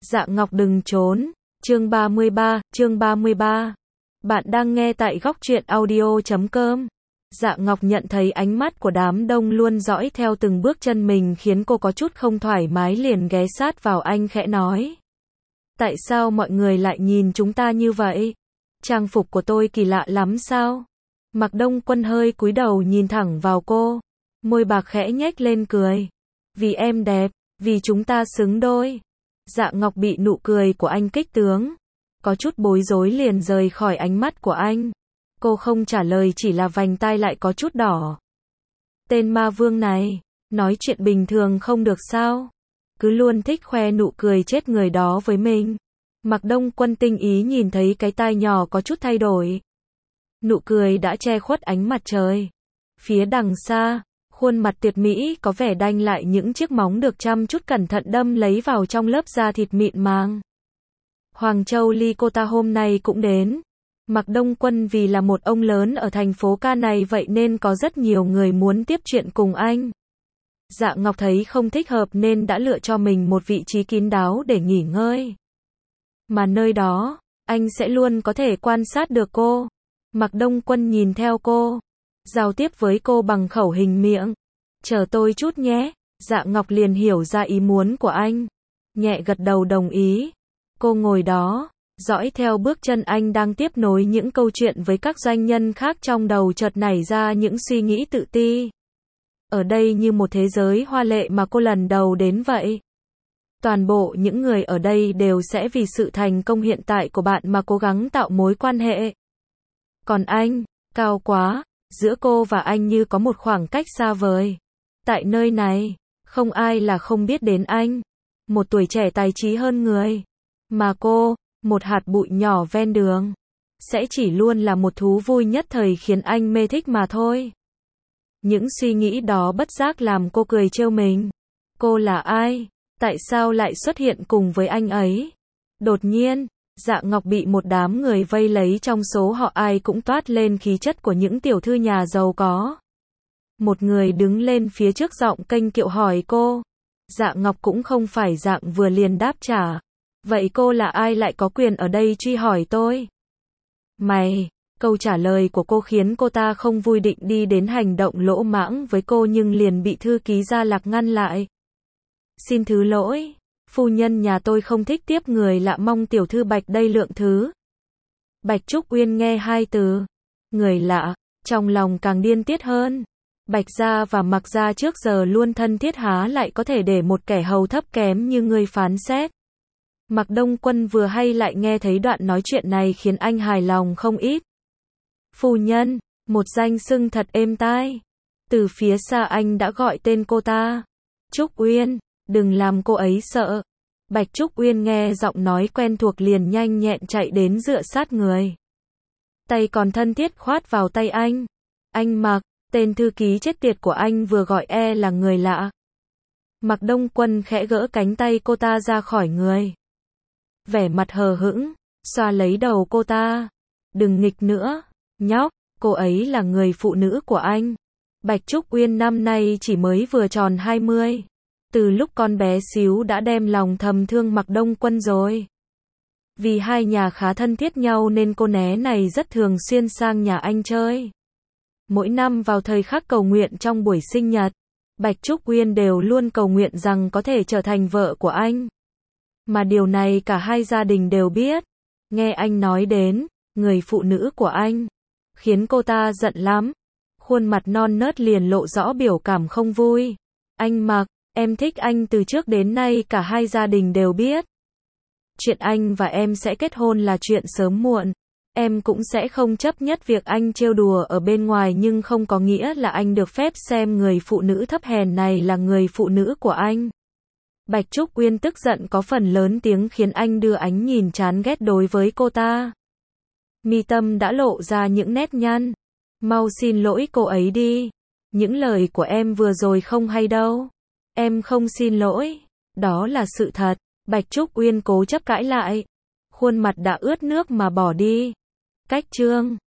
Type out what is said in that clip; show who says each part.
Speaker 1: Dạ Ngọc đừng trốn. Chương 33. Bạn đang nghe tại góc truyện audio.com. Dạ Ngọc nhận thấy ánh mắt của đám đông luôn dõi theo từng bước chân mình khiến cô có chút không thoải mái, liền ghé sát vào anh khẽ nói. Tại sao mọi người lại nhìn chúng ta như vậy? Trang phục của tôi kỳ lạ lắm sao? Mạc Đông Quân hơi cúi đầu nhìn thẳng vào cô. Môi bạc khẽ nhếch lên cười. Vì em đẹp, vì chúng ta xứng đôi. Dạ Ngọc bị nụ cười của anh kích tướng. Có chút bối rối liền rời khỏi ánh mắt của anh. Cô không trả lời, chỉ là vành tai lại có chút đỏ. Tên ma vương này, nói chuyện bình thường không được sao? Cứ luôn thích khoe nụ cười chết người đó với mình. Mạc Đông Quân tinh ý nhìn thấy cái tai nhỏ có chút thay đổi. Nụ cười đã che khuất ánh mặt trời. Phía đằng xa, khuôn mặt tuyệt mỹ có vẻ đanh lại, những chiếc móng được chăm chút cẩn thận đâm lấy vào trong lớp da thịt mịn màng. Hoàng Châu Lycota hôm nay cũng đến. Mạc Đông Quân vì là một ông lớn ở thành phố ca này, vậy nên có rất nhiều người muốn tiếp chuyện cùng anh. Dạ Ngọc thấy không thích hợp nên đã lựa cho mình một vị trí kín đáo để nghỉ ngơi. Mà nơi đó, anh sẽ luôn có thể quan sát được cô. Mạc Đông Quân nhìn theo cô, giao tiếp với cô bằng khẩu hình miệng. Chờ tôi chút nhé. Dạ Ngọc liền hiểu ra ý muốn của anh. Nhẹ gật đầu đồng ý. Cô ngồi đó, dõi theo bước chân anh đang tiếp nối những câu chuyện với các doanh nhân khác, trong đầu chợt nảy ra những suy nghĩ tự ti. Ở đây như một thế giới hoa lệ mà cô lần đầu đến vậy. Toàn bộ những người ở đây đều sẽ vì sự thành công hiện tại của bạn mà cố gắng tạo mối quan hệ. Còn anh, cao quá, giữa cô và anh như có một khoảng cách xa vời. Tại nơi này, không ai là không biết đến anh. Một tuổi trẻ tài trí hơn người. Mà cô, một hạt bụi nhỏ ven đường, sẽ chỉ luôn là một thú vui nhất thời khiến anh mê thích mà thôi. Những suy nghĩ đó bất giác làm cô cười trêu mình. Cô là ai? Tại sao lại xuất hiện cùng với anh ấy? Đột nhiên, Dạ Ngọc bị một đám người vây lấy, trong số họ ai cũng toát lên khí chất của những tiểu thư nhà giàu có. Một người đứng lên phía trước giọng kênh kiệu hỏi cô. Dạ Ngọc cũng không phải dạng vừa liền đáp trả. Vậy cô là ai, lại có quyền ở đây truy hỏi tôi? Mày, câu trả lời của cô khiến cô ta không vui, định đi đến hành động lỗ mãng với cô nhưng liền bị thư ký Gia Lạc ngăn lại. Xin thứ lỗi, phu nhân nhà tôi không thích tiếp người lạ, mong tiểu thư Bạch đây lượng thứ. Bạch Trúc Uyên nghe hai từ người lạ, trong lòng càng điên tiết hơn. Bạch gia và Mạc gia trước giờ luôn thân thiết, há lại có thể để một kẻ hầu thấp kém như ngươi phán xét. Mạc Đông Quân vừa hay lại nghe thấy đoạn nói chuyện này khiến anh hài lòng không ít. Phu nhân, một danh xưng thật êm tai. Từ phía xa anh đã gọi tên cô ta. Trúc Uyên, đừng làm cô ấy sợ. Bạch Trúc Uyên nghe giọng nói quen thuộc liền nhanh nhẹn chạy đến dựa sát người. Tay còn thân thiết khoát vào tay anh. Anh Mạc, tên thư ký chết tiệt của anh vừa gọi là người lạ. Mạc Đông Quân khẽ gỡ cánh tay cô ta ra khỏi người. Vẻ mặt hờ hững, xoa lấy đầu cô ta. Đừng nghịch nữa, nhóc, cô ấy là người phụ nữ của anh. Bạch Trúc Uyên năm nay chỉ mới vừa tròn 20. Từ lúc con bé xíu đã đem lòng thầm thương Mạc Đông Quân rồi. Vì hai nhà khá thân thiết nhau nên cô né này rất thường xuyên sang nhà anh chơi. Mỗi năm vào thời khắc cầu nguyện trong buổi sinh nhật, Bạch Trúc Uyên đều luôn cầu nguyện rằng có thể trở thành vợ của anh. Mà điều này cả hai gia đình đều biết. Nghe anh nói đến người phụ nữ của anh, khiến cô ta giận lắm. Khuôn mặt non nớt liền lộ rõ biểu cảm không vui. Anh Mạc, em thích anh từ trước đến nay, cả hai gia đình đều biết. Chuyện anh và em sẽ kết hôn là chuyện sớm muộn. Em cũng sẽ không chấp nhất việc anh trêu đùa ở bên ngoài, nhưng không có nghĩa là anh được phép xem người phụ nữ thấp hèn này là người phụ nữ của anh. Bạch Trúc Uyên tức giận có phần lớn tiếng khiến anh đưa ánh nhìn chán ghét đối với cô ta. Mi tâm đã lộ ra những nét nhăn. Mau xin lỗi cô ấy đi. Những lời của em vừa rồi không hay đâu. Em không xin lỗi. Đó là sự thật. Bạch Trúc Uyên cố chấp cãi lại. Khuôn mặt đã ướt nước mà bỏ đi. Cách chương